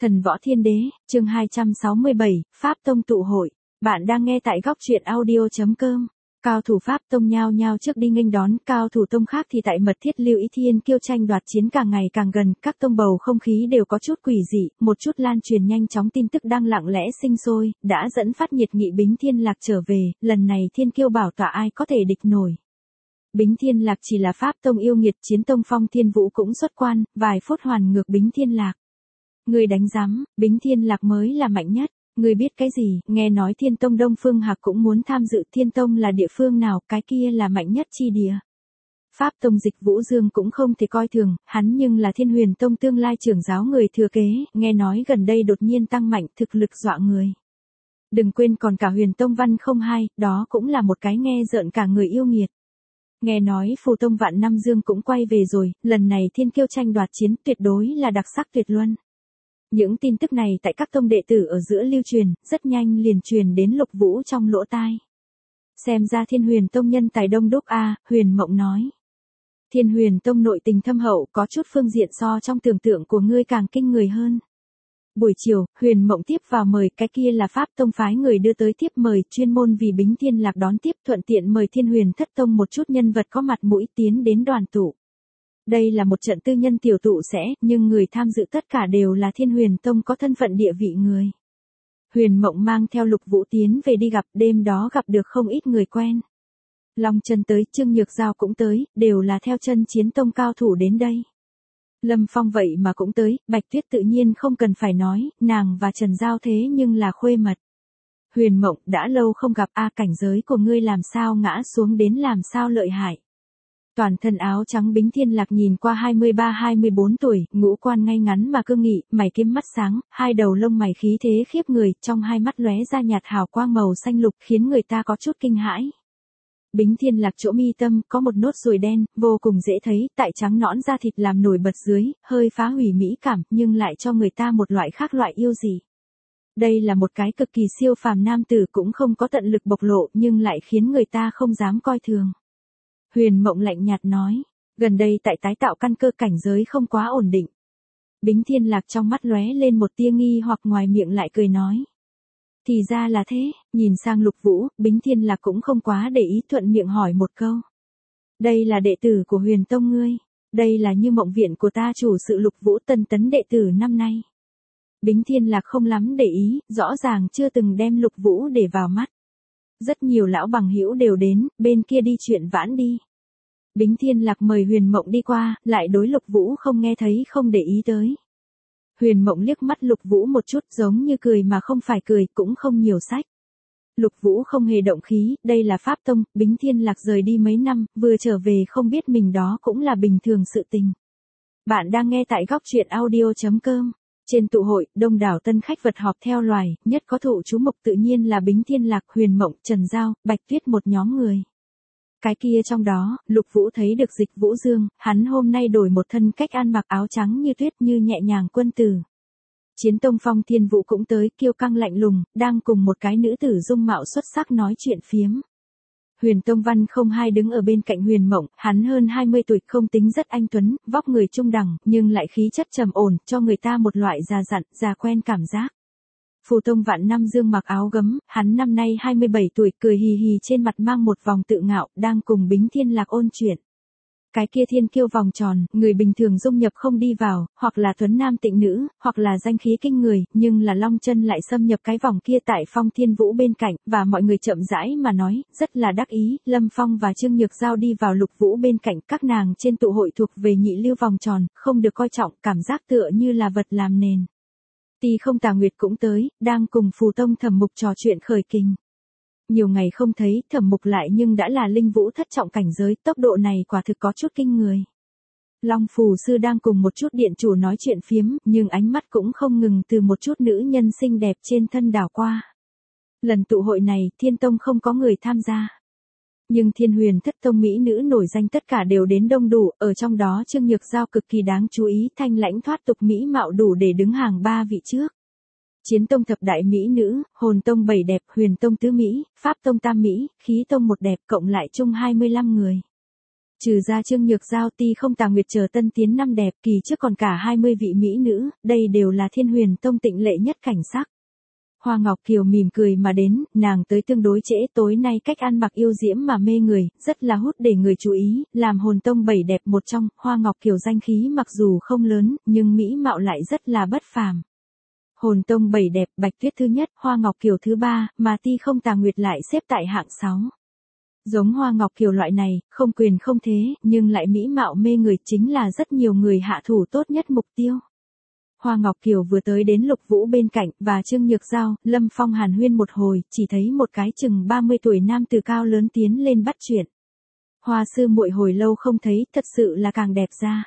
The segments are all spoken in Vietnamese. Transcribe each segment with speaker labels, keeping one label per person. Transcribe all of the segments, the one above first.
Speaker 1: Thần Võ Thiên Đế, chương 267, Pháp Tông tụ hội. Bạn đang nghe tại góc truyện audio.com. Cao thủ Pháp Tông nhao nhao trước đi nghênh đón, cao thủ tông khác thì tại mật thiết lưu ý thiên kiêu tranh đoạt chiến càng ngày càng gần, các tông bầu không khí đều có chút quỷ dị, một chút lan truyền nhanh chóng tin tức đang lặng lẽ sinh sôi, đã dẫn phát nhiệt nghị Bính Thiên Lạc trở về, lần này thiên kiêu bảo tọa ai có thể địch nổi. Bính Thiên Lạc chỉ là Pháp Tông yêu nghiệt, Chiến Tông Phong Thiên Vũ cũng xuất quan, vài phút hoàn ngược Bính Thiên Lạc. Người đánh giám, Bính Thiên Lạc mới là mạnh nhất, người biết cái gì, nghe nói Thiên Tông Đông Phương Hạc cũng muốn tham dự, Thiên Tông là địa phương nào, cái kia là mạnh nhất chi địa. Pháp Tông Dịch Vũ Dương cũng không thể coi thường, hắn nhưng là Thiên Huyền Tông tương lai trưởng giáo người thừa kế, nghe nói gần đây đột nhiên tăng mạnh, thực lực dọa người. Đừng quên còn cả Huyền Tông Văn không hai, đó cũng là một cái nghe rợn cả người yêu nghiệt. Nghe nói Phù Tông Vạn Năm Dương cũng quay về rồi, lần này thiên kiêu tranh đoạt chiến tuyệt đối là đặc sắc tuyệt luân. Những tin tức này tại các tông đệ tử ở giữa lưu truyền, rất nhanh liền truyền đến Lục Vũ trong lỗ tai. Xem ra Thiên Huyền Tông nhân tài đông đúc a, Huyền Mộng nói. Thiên Huyền Tông nội tình thâm hậu, có chút phương diện so trong tưởng tượng của ngươi càng kinh người hơn. Buổi chiều, Huyền Mộng tiếp vào mời, cái kia là Pháp Tông phái người đưa tới tiếp mời, chuyên môn vì Bính Thiên Lạc đón tiếp, thuận tiện mời Thiên Huyền Thất Tông một chút nhân vật có mặt mũi tiến đến đoàn tụ. Đây là một trận tư nhân tiểu tụ sẽ, nhưng người tham dự tất cả đều là Thiên Huyền Tông có thân phận địa vị người. Huyền Mộng mang theo Lục Vũ tiến về đi gặp, đêm đó gặp được không ít người quen. Long Chân tới, Trương Nhược Giao cũng tới, đều là theo chân Chiến Tông cao thủ đến đây. Lâm Phong vậy mà cũng tới, Bạch Tuyết tự nhiên không cần phải nói, nàng và Trần Giao thế nhưng là khuê mật. Huyền Mộng, đã lâu không gặp a, cảnh giới của ngươi làm sao ngã xuống đến làm sao lợi hại. Toàn thân áo trắng Bính Thiên Lạc nhìn qua 23-24 tuổi, ngũ quan ngay ngắn mà cương nghị, mày kiếm mắt sáng, hai đầu lông mày khí thế khiếp người, trong hai mắt lóe ra nhạt hào quang màu xanh lục khiến người ta có chút kinh hãi. Bính Thiên Lạc chỗ mi tâm có một nốt ruồi đen, vô cùng dễ thấy, tại trắng nõn da thịt làm nổi bật dưới, hơi phá hủy mỹ cảm, nhưng lại cho người ta một loại khác loại yêu dị. Đây là một cái cực kỳ siêu phàm nam tử, cũng không có tận lực bộc lộ nhưng lại khiến người ta không dám coi thường. Huyền Mộng lạnh nhạt nói, gần đây tại tái tạo căn cơ, cảnh giới không quá ổn định. Bính Thiên Lạc trong mắt lóe lên một tia nghi hoặc, ngoài miệng lại cười nói. Thì ra là thế, nhìn sang Lục Vũ, Bính Thiên Lạc cũng không quá để ý, thuận miệng hỏi một câu. Đây là đệ tử của Huyền Tông ngươi, đây là Như Mộng viện của ta chủ sự Lục Vũ tân tấn đệ tử năm nay. Bính Thiên Lạc không lắm để ý, rõ ràng chưa từng đem Lục Vũ để vào mắt. Rất nhiều lão bằng hữu đều đến, bên kia đi chuyện vãn đi. Bính Thiên Lạc mời Huyền Mộng đi qua, lại đối Lục Vũ không nghe thấy không để ý tới. Huyền Mộng liếc mắt Lục Vũ một chút, giống như cười mà không phải cười, cũng không nhiều sách. Lục Vũ không hề động khí, đây là Pháp Tông, Bính Thiên Lạc rời đi mấy năm, vừa trở về không biết mình đó cũng là bình thường sự tình. Bạn đang nghe tại góc truyện audio.com. Trên tụ hội, đông đảo tân khách vật họp theo loài, nhất có thụ chú mục tự nhiên là Bính Thiên Lạc, Huyền Mộng, Trần Giao, Bạch Tuyết, một nhóm người. Cái kia trong đó, Lục Vũ thấy được Dịch Vũ Dương, hắn hôm nay đổi một thân cách ăn mặc, áo trắng như tuyết, như nhẹ nhàng quân tử. Chiến Tông Phong Thiên Vũ cũng tới, kiêu căng lạnh lùng, đang cùng một cái nữ tử dung mạo xuất sắc nói chuyện phiếm. Huyền Tông Văn không hai đứng ở bên cạnh Huyền Mộng, hắn hơn 20 tuổi, không tính rất anh tuấn, vóc người trung đẳng, nhưng lại khí chất trầm ổn, cho người ta một loại già dặn, già quen cảm giác. Phù Tông Vạn Năm Dương mặc áo gấm, hắn năm nay 27 tuổi, cười hì hì, trên mặt mang một vòng tự ngạo, đang cùng Bính Thiên Lạc ôn chuyện. Cái kia thiên kiêu vòng tròn, người bình thường dung nhập không đi vào, hoặc là tuấn nam tịnh nữ, hoặc là danh khí kinh người, nhưng là Long Chân lại xâm nhập cái vòng kia tại Phong Thiên Vũ bên cạnh, và mọi người chậm rãi mà nói, rất là đắc ý. Lâm Phong và Trương Nhược Giao đi vào Lục Vũ bên cạnh, các nàng trên tụ hội thuộc về nhị lưu vòng tròn, không được coi trọng, cảm giác tựa như là vật làm nền. Tì Không Tà Nguyệt cũng tới, đang cùng Phù Tông Thẩm Mục trò chuyện khởi kình. Nhiều ngày không thấy, Thẩm Mục lại nhưng đã là linh vũ thất trọng cảnh giới, tốc độ này quả thực có chút kinh người. Long Phù Sư đang cùng một chút điện chủ nói chuyện phiếm, nhưng ánh mắt cũng không ngừng từ một chút nữ nhân xinh đẹp trên thân đảo qua. Lần tụ hội này, Thiên Tông không có người tham gia. Nhưng Thiên Huyền Thất Tông mỹ nữ nổi danh tất cả đều đến đông đủ, ở trong đó Trương Nhược Giao cực kỳ đáng chú ý, thanh lãnh thoát tục mỹ mạo đủ để đứng hàng 3 vị trước. Chiến Tông thập đại mỹ nữ, Hồn Tông 7 đẹp, Huyền Tông tứ mỹ, Pháp Tông tam mỹ, Khí Tông 1 đẹp, cộng lại chung 25 người. Trừ ra Trương Nhược Giao, Ti Không, Tà Nguyệt chờ tân tiến năm đẹp, kỳ trước còn cả 20 vị mỹ nữ, đây đều là Thiên Huyền Tông tịnh lệ nhất cảnh sắc. Hoa Ngọc Kiều mỉm cười mà đến, nàng tới tương đối trễ, tối nay cách ăn mặc yêu diễm mà mê người, rất là hút để người chú ý, làm hồn tông 7 đẹp một trong, Hoa Ngọc Kiều danh khí mặc dù không lớn, nhưng mỹ mạo lại rất là bất phàm. Hồn tông 7 đẹp, Bạch Tuyết thứ nhất, Hoa Ngọc Kiều thứ 3, mà Ti Không, Tà Nguyệt lại xếp tại hạng 6. Giống Hoa Ngọc Kiều loại này, không quyền không thế, nhưng lại mỹ mạo mê người chính là rất nhiều người hạ thủ tốt nhất mục tiêu. Hoa Ngọc Kiều vừa tới đến Lục Vũ bên cạnh và Trương Nhược Giao, Lâm Phong hàn huyên một hồi, chỉ thấy một cái chừng 30 tuổi nam từ cao lớn tiến lên bắt chuyện. Hoa sư muội hồi lâu không thấy, thật sự là càng đẹp ra.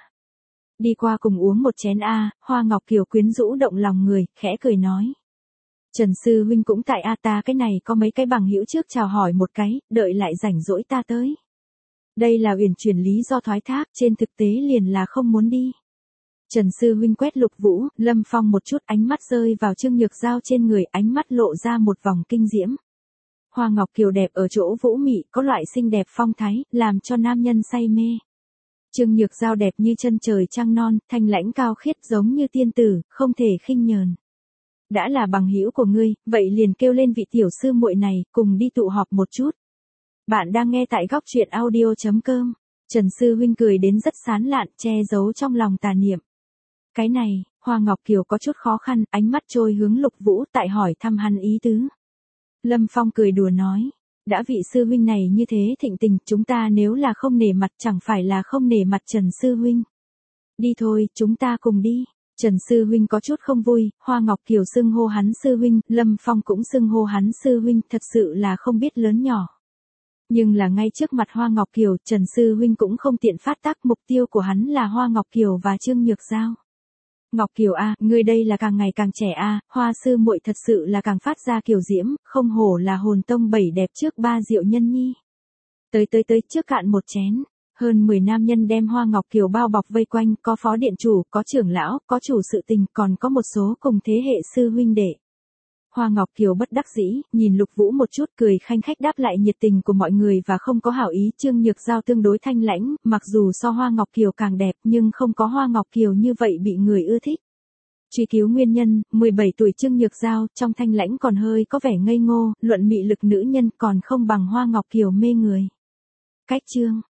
Speaker 1: Đi qua cùng uống một chén a, Hoa Ngọc Kiều quyến rũ động lòng người, khẽ cười nói. Trần sư huynh cũng tại a, ta cái này có mấy cái bằng hữu trước chào hỏi một cái, đợi lại rảnh rỗi ta tới. Đây là uyển chuyển lý do thoái thác, trên thực tế liền là không muốn đi. Trần sư huynh quét Lục Vũ, Lâm Phong một chút, ánh mắt rơi vào Trương Nhược Giao trên người, ánh mắt lộ ra một vòng kinh diễm. Hoa Ngọc Kiều đẹp ở chỗ vũ mị, có loại xinh đẹp phong thái, làm cho nam nhân say mê. Trương Nhược Giao đẹp như chân trời trăng non, thanh lãnh cao khiết giống như tiên tử, không thể khinh nhờn. Đã là bằng hữu của ngươi, vậy liền kêu lên vị tiểu sư muội này, cùng đi tụ họp một chút. Bạn đang nghe tại góc truyện audio.com. Trần sư huynh cười đến rất sán lạn, che giấu trong lòng tà niệm. Cái này, Hoa Ngọc Kiều có chút khó khăn, ánh mắt trôi hướng Lục Vũ tại hỏi thăm hắn ý tứ. Lâm Phong cười đùa nói, đã vị sư huynh này như thế thịnh tình, chúng ta nếu là không nể mặt chẳng phải là không nể mặt Trần sư huynh. Đi thôi, chúng ta cùng đi. Trần sư huynh có chút không vui, Hoa Ngọc Kiều xưng hô hắn sư huynh, Lâm Phong cũng xưng hô hắn sư huynh, thật sự là không biết lớn nhỏ. Nhưng là ngay trước mặt Hoa Ngọc Kiều, Trần sư huynh cũng không tiện phát tác, mục tiêu của hắn là Hoa Ngọc Kiều và Trương Nhược Giao. Ngọc Kiều a, ngươi đây là càng ngày càng trẻ a, Hoa sư muội thật sự là càng phát ra kiều diễm, không hổ là hồn tông 7 đẹp trước 3 diệu nhân nhi. Tới trước cạn một chén. Hơn 10 nam nhân đem Hoa Ngọc Kiều bao bọc vây quanh, có phó điện chủ, có trưởng lão, có chủ sự tình, còn có một số cùng thế hệ sư huynh đệ. Hoa Ngọc Kiều bất đắc dĩ, nhìn Lục Vũ một chút, cười khanh khách đáp lại nhiệt tình của mọi người và không có hảo ý. Trương Nhược Giao tương đối thanh lãnh, mặc dù so Hoa Ngọc Kiều càng đẹp nhưng không có Hoa Ngọc Kiều như vậy bị người ưa thích. Truy cứu nguyên nhân, 17 tuổi Trương Nhược Giao, trong thanh lãnh còn hơi có vẻ ngây ngô, luận mị lực nữ nhân còn không bằng Hoa Ngọc Kiều mê người. Cách chương